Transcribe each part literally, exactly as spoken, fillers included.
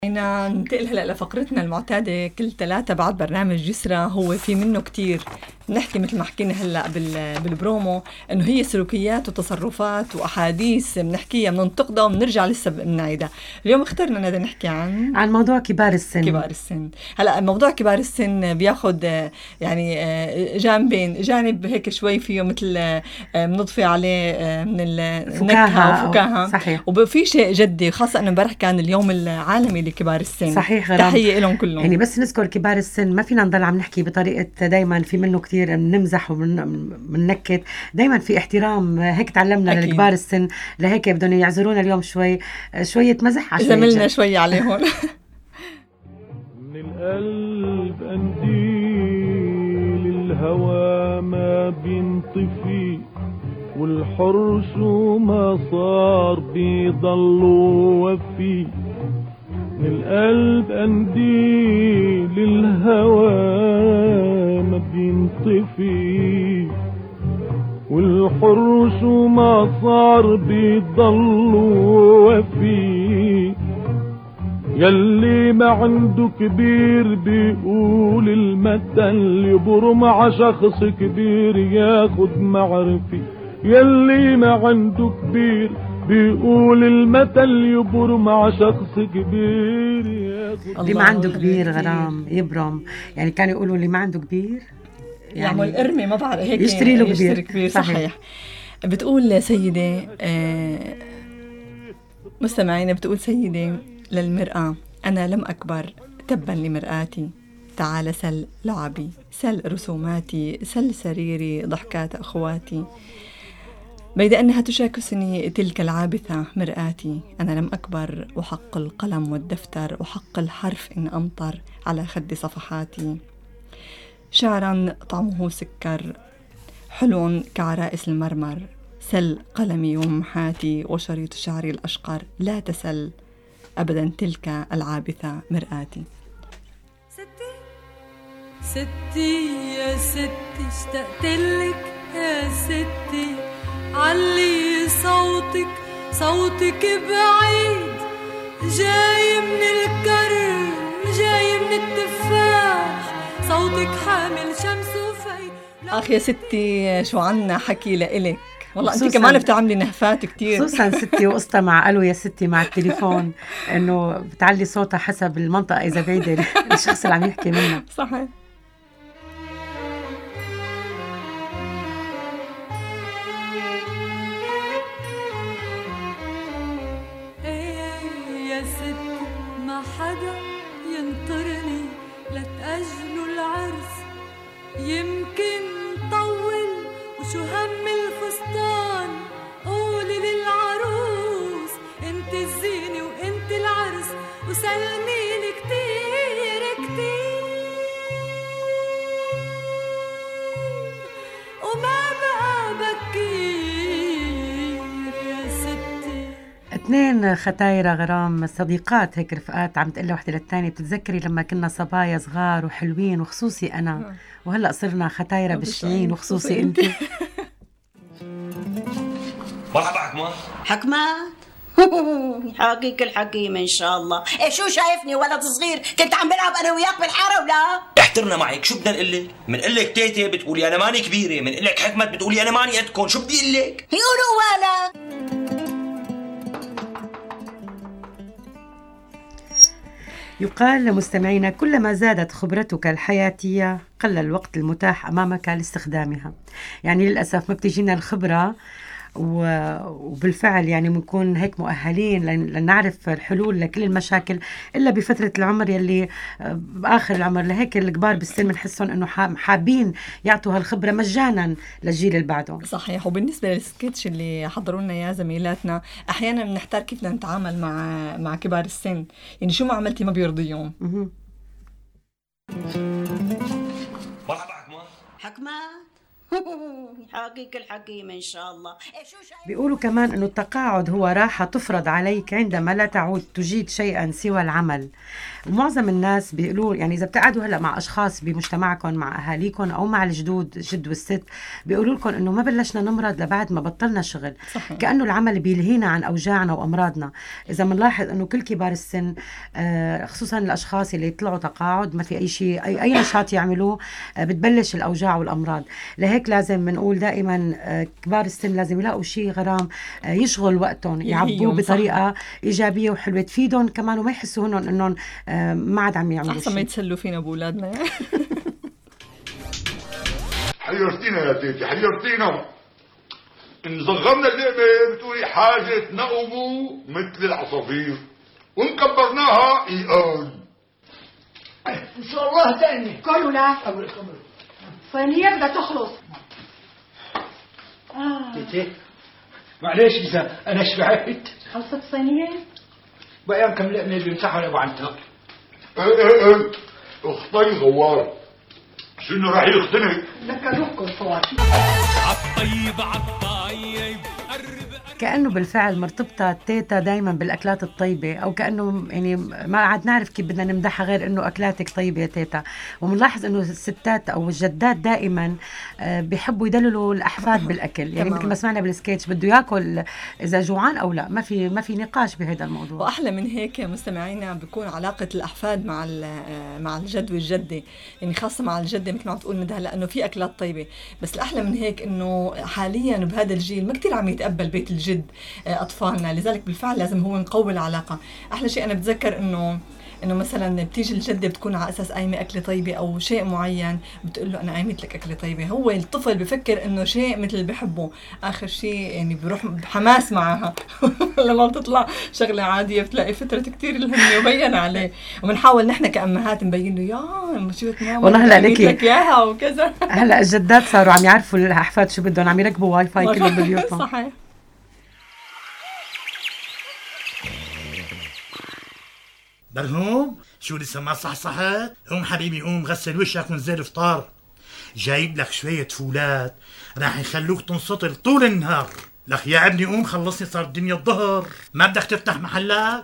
بدنا ننتقل هلا لفقرتنا المعتاده كل ثلاثة بعد برنامج جسرة. هو في منه كتير نحكي مثل ما حكينا هلا بالبرومو انه هي سلوكيات وتصرفات واحاديث بنحكيها بننتقدها وبنرجع لسه بنعيدها. اليوم اخترنا ندى نحكي عن عن موضوع كبار السن. كبار السن هلا موضوع كبار السن بياخد يعني جانبين، جانب هيك شوي فيه مثل بنضفي عليه من النكهه وفكاهه صحيح، وفي شيء جدي، خاصه انه امبارح كان اليوم العالمي لكبار السن. صحيح، تحيه لهم كلهم. يعني بس نذكر كبار السن ما فينا نضل عم نحكي بطريقه دايما في منه كثير بنمزح وبننكت، دايما في احترام. هيك تعلمنا أكيد. لكبار السن، لهيك بدهم يعذرونا اليوم شوي شويه مزح عشان زملنا شوي عليهم. من القلب قنديل الهوى ما بينطفي، والحر شو ما صار بيضلوا وفي. من القلب قنديل الهوى ما بينطفي، والحر شو ما صار بيضلوا وفي. يلي ما عنده كبير بيقول المثل يبرم ع شخص كبير ياخد معرفي. يلي ما عنده كبير بيقول المثل يبرم ع شخص كبير ياخد. اللي ما عنده كبير غرام يبرم، يعني كانوا يقولوا اللي ما عنده كبير يعني يعمل ارمي، ما بعرف هيك يشتري له كبير. كبير. صحيح, صحيح. بتقول سيدة آه مستمعين، بتقول سيدة للمرأة: أنا لم أكبر، تبا لمرآتي، تعال سل لعبي، سل رسوماتي، سل سريري، ضحكات أخواتي، بيد أنها تشاكسني تلك العابثة مرآتي. أنا لم أكبر، وحق القلم والدفتر، وحق الحرف إن أمطر على خد صفحاتي. شعرا طعمه سكر، حلو كعرائس المرمر، سل قلمي ومحاتي، وشريط شعري الأشقر، لا تسل أبدا تلك العابثة مرآتي. ستي ستي يا ستي اشتقتلك يا ستي، علي صوتك صوتك بعيد، جاي من الكرم جاي من التفاح، صوتك حامل شمس وفي. أخ يا ستي شو عنا حكي لإلك، والله أنت كمان بتعملي نهفات كتير. خصوصا ستي وقصتها مع ألو يا ستي مع التليفون إنه بتعلي صوتها حسب المنطقة إذا بعيدة الشخص اللي عم يحكي منه. صحيح. يا ستي ما حدا ينطرني، لا تأجلوا العرس يمكن طول، وشو هم الفستان قولي للعروس انت الزينة وانت العرس، وسلميلي كتير كتير، وما بقى بكير يا ستي. اثنين ختايرة غرام، صديقات هيك رفقات، عم تقلها وحدة للتانية: بتتذكري لما كنا صبايا صغار وحلوين، وخصوصي أنا، وهلأ صرنا ختايرة بالشعين وخصوصي أنت. مرحبا حكمة. حكمة حقيقة الحكيمة إن شاء الله. إيه شو شايفني ولد صغير كنت عم بلعب أنا وياك بالحارة ولا؟ احترنا معك، شو بدنا نقول لك؟ منقول لك تيتي بتقولي أنا ماني كبيرة، منقول لك حكمة بتقولي أنا ماني قدكم، شو بدي أقول لك؟ يقولوا ولد. يقال لمستمعينا: كلما زادت خبرتك الحياتية قل الوقت المتاح أمامك لاستخدامها. يعني للأسف ما بتجينا الخبرة وبالفعل يعني بنكون هيك مؤهلين لنعرف الحلول لكل المشاكل إلا بفترة العمر يلي بآخر العمر. لهيك الكبار بالسن بنحسهم أنه حابين يعطوا هالخبرة مجانا للجيل اللي بعده. صحيح. وبالنسبة للسكتش اللي حضرونا يا زميلاتنا، أحيانا بنحتار كيف بدنا نتعامل مع مع كبار السن، يعني شو ما عملتي ما بيرضيهم. مرحبا حكمة. حكمة حقيقة الحكيم إن شاء الله. إيه شو شايف؟ بيقولوا كمان أنه التقاعد هو راحة تفرض عليك عندما لا تعود تجيد شيئا سوى العمل. ومعظم الناس بيقولوا يعني إذا بتقعدوا هلأ مع أشخاص بمجتمعكم مع أهاليكم أو مع الجدود الجد والست بيقولوا لكم أنه ما بلشنا نمرض لبعد ما بطلنا شغل. صحيح. كأنه العمل بيلهينا عن أوجاعنا وأمراضنا. إذا منلاحظ أنه كل كبار السن خصوصا الأشخاص اللي يطلعوا تقاعد ما في أي شيء أي, أي نشاط يعملوه بتبلش الأوجاع والأمراض. لهيك لازم نقول دائما كبار السن لازم يلاقوا شيء غرام يشغل وقتهم يعبوه بطريقة إيجابية وحلوة تفيدهم كمان وما يحسوا هنن أنهم ما عاد عم يعملوا شيء. أحسن ما يتسلوا فينا بأولادنا. حيرتينا يا تيتي حيرتينا. إن صغرنا اللعبة بتقولي حاجة نقبوا مثل العصافير وانكبرناها إيقان. إن شاء الله تاني كله لا ثانية بدها تخلص. آه. تيتي معلش إذا أنا شبعت. خلصت ثانية؟ بقى كم لقمة بيمسحوا لأبو عنتر. ايه ايه ايه اختي غوار شنو راح يختنق؟ ذكروكم صور عالطيب عالطيب. كأنه بالفعل مرتبطة تيتا دايما بالأكلات الطيبة أو كأنه يعني ما عاد نعرف كيف بدنا نمدحها غير أنه أكلاتك طيبة يا تيتا. ومنلاحظ أنه الستات أو الجدات دائما بيحبوا يدللوا الأحفاد بالأكل يعني مثل ما سمعنا بالسكيتش بده يأكل إذا جوعان أو لا ما في ما في نقاش بهذا الموضوع. وأحلى من هيك مستمعينا بيكون علاقة الأحفاد مع مع الجد والجدة يعني خاصة مع الجدة مثل ما عم تقول ندى لأنه في أكلات طيبة. بس الأحلى من هيك إنه حاليا بهذا الجيل ما كتير عم يتقبل بيت الجد أطفالنا لذلك بالفعل لازم هو نقوي العلاقة. أحلى شيء أنا بتذكر إنه إنه مثلا بتيجي الجدة بتكون على أساس قايمة أكلة طيبة أو شيء معين بتقول له أنا قايمت لك أكلة طيبة. هو الطفل بفكر إنه شيء مثل اللي بحبه آخر شيء يعني بيروح بحماس معها. لما بتطلع شغلة عادية بتلاقي فترة كتير الهمة وبين عليه. وبنحاول نحن كأمهات نبين له يا مشيت ماما والله هلا لك إياها وكذا. هلا الجدات صاروا عم يعرفوا الأحفاد شو بدهم عم يركبوا واي فاي كلهم ببيوتهم. صحيح. برهوم شو لسه ما صحصحت؟ قوم حبيبي قوم غسل وشك ونزل الفطار. جايب لك شوية فولات راح يخلوك تنسطر طول النهار. لك يا ابني قوم خلصني صار الدنيا الظهر. ما بدك تفتح محلات؟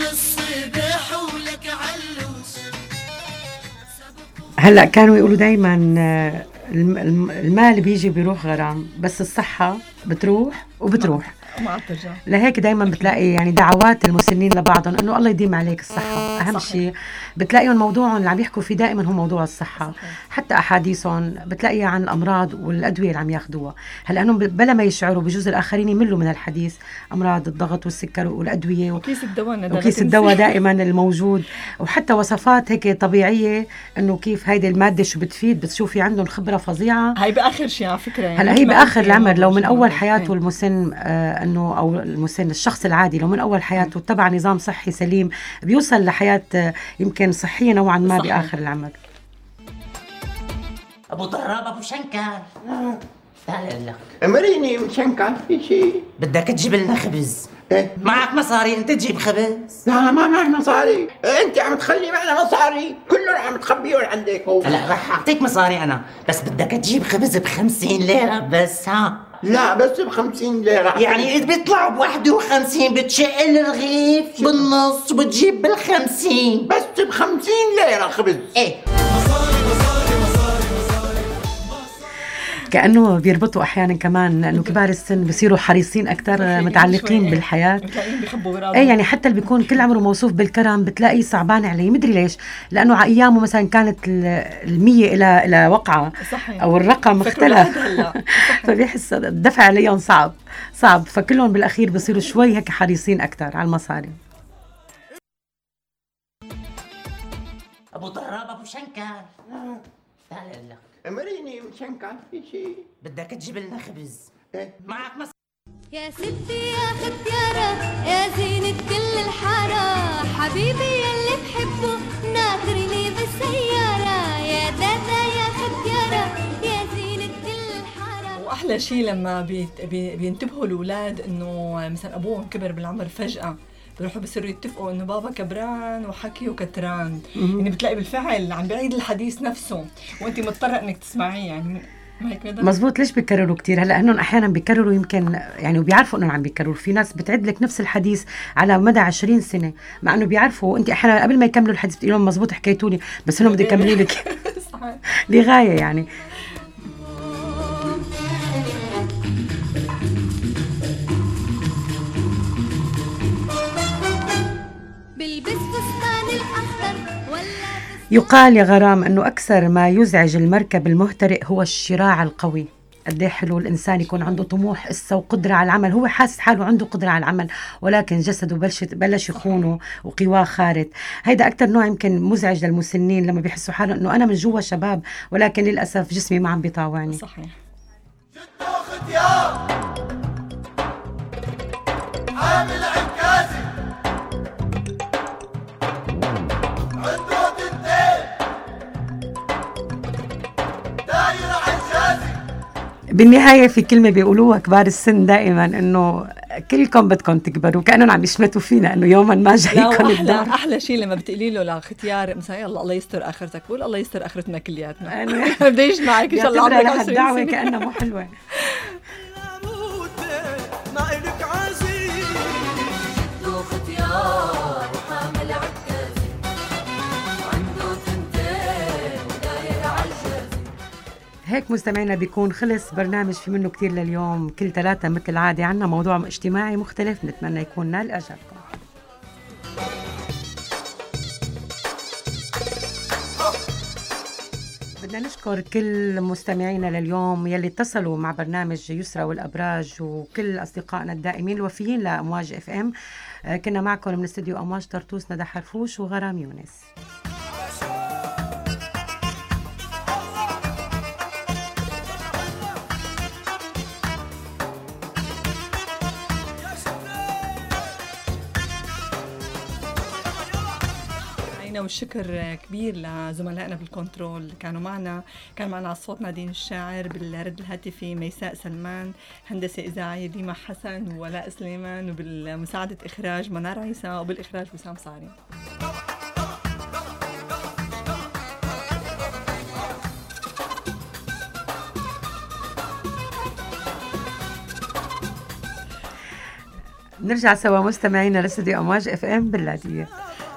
هلا كانوا يقولوا دايما المال بيجي بيروح غرام بس الصحة بتروح وبتروح. لهيك دايما بتلاقي يعني دعوات المسنين لبعضهم انه الله يديم عليك الصحه. اهم شيء بتلاقيهم موضوعهم اللي عم يحكوا فيه دائما هو موضوع الصحه. صحيح. حتى احاديثهم بتلاقيها عن الامراض والادويه اللي عم ياخذوها. هلا انهم بلا ما يشعروا بجوز الاخرين يملوا من الحديث امراض الضغط والسكر والادويه وكيس الدواء وكيس الدواء دائما الموجود وحتى وصفات هيك طبيعيه انه كيف هيدي الماده شو بتفيد. بتشوفي عندهم خبره فظيعه. هي باخر شيء على فكره يعني هلا هي باخر العمر لو من اول حياته المسن آه انه او المسن الشخص العادي لو من اول حياته اتبع نظام صحي سليم بيوصل لحياه يمكن صحيه نوعا ما صحيح. باخر العمر. ابو طراب ابو شنكر تعال اقول لك امريني شنكر في شيء بدك تجيب لنا خبز. ايه معك مصاري انت تجيب خبز؟ لا ما معي مصاري. انت عم تخلي معنا مصاري كلهم عم تخبيهم عندك. هو هلا رح اعطيك مصاري انا بس بدك تجيب خبز بخمسين ليرة بس. ها لا بس بخمسين ليرة يعني إذا بيطلعوا بواحدة وخمسين بتشق الرغيف بالنص وبتجيب بالخمسين بس بخمسين ليرة خبز. ايه كأنه بيربطوا أحيانا كمان أنه كبار السن بيصيروا حريصين أكثر متعلقين بالحياة. أي يعني حتى اللي بيكون كل عمره موصوف بالكرم بتلاقيه صعبان عليه مدري ليش لأنه على أيامه مثلا كانت المية إلى إلى وقعة صحيح. أو الرقم اختلف فبيحس الدفع عليهم صعب صعب فكلهم بالأخير بيصيروا شوي هيك حريصين أكثر على المصاري. أبو طراب أبو شنكر تعال أقول لك امريني شنكر في شيء بدك تجيب لنا خبز. ايه معك مصاري. يا ستي يا ختيارة يا زينة كل الحارة حبيبي يلي بحبه ناطرني بالسيارة يا دادا يا ختيارة يا زينة كل الحارة. واحلى شيء لما بيت بي بينتبهوا الاولاد انه مثلا ابوهم كبر بالعمر فجأة بيروحوا بصيروا يتفقوا انه بابا كبران وحكي وكتران. يعني بتلاقي بالفعل عم بيعيد الحديث نفسه وانت مضطره انك تسمعيه يعني مزبوط. ليش بيكرروا كتير؟ هلا انهم احيانا بيكرروا يمكن يعني وبيعرفوا انهم عم بيكرروا. في ناس بتعد لك نفس الحديث على مدى عشرين سنه مع انه بيعرفوا. انت احيانا قبل ما يكملوا الحديث بتقول لهم مزبوط حكيتوا لي، بس انهم بده يكملوا لك لغايه يعني. يقال يا غرام أنه أكثر ما يزعج المركب المهترئ هو الشراع القوي. قد ايه حلو الإنسان يكون عنده طموح إسا وقدرة على العمل، هو حاسس حاله عنده قدرة على العمل ولكن جسده بلش بلش يخونه وقواه خارت. هيدا أكتر نوع يمكن مزعج للمسنين لما بيحسوا حالهم أنه أنا من جوا شباب ولكن للأسف جسمي ما عم بيطاوعني. صحيح. عامل عكازي عنده تنتين داير عجازي. بالنهاية في كلمة بيقولوها كبار السن دائما انه كلكم بدكم تكبروا، كأنهم عم يشمتوا فينا انه يوما ما جايكم الدور. احلى احلى شيء لما بتقولي له لختيار مثلا يلا الله يستر اخرتك، بقول الله يستر اخرتنا كلياتنا. بده يجمعك ان شاء الله عمرك عشرين سنة. الدعوة كأنها مو حلوة. ما إلك عزيز عنده ختيار وحامل عكازي عنده تنتين وداير عجازي. هيك مستمعينا بيكون خلص برنامج في منه كتير لليوم. كل ثلاثة مثل عادة عنا موضوع اجتماعي مختلف نتمنى يكون نال إعجابكم. بدنا نشكر كل مستمعينا لليوم يلي اتصلوا مع برنامج يسرى والأبراج وكل أصدقائنا الدائمين الوفيين لأمواج اف ام. كنا معكم من استوديو أمواج طرطوس ندى حرفوش وغرام يونس. والشكر كبير لزملائنا بالكنترول كانوا معنا. كان معنا على الصوت نادين الشاعر، بالرد الهاتفي ميساء سلمان، هندسة إذاعية ديما حسن وولاء سليمان، وبالمساعدة إخراج منار عيسى، وبالإخراج وسام صاري. نرجع سوا مستمعينا لاستديو أمواج اف ام باللادية.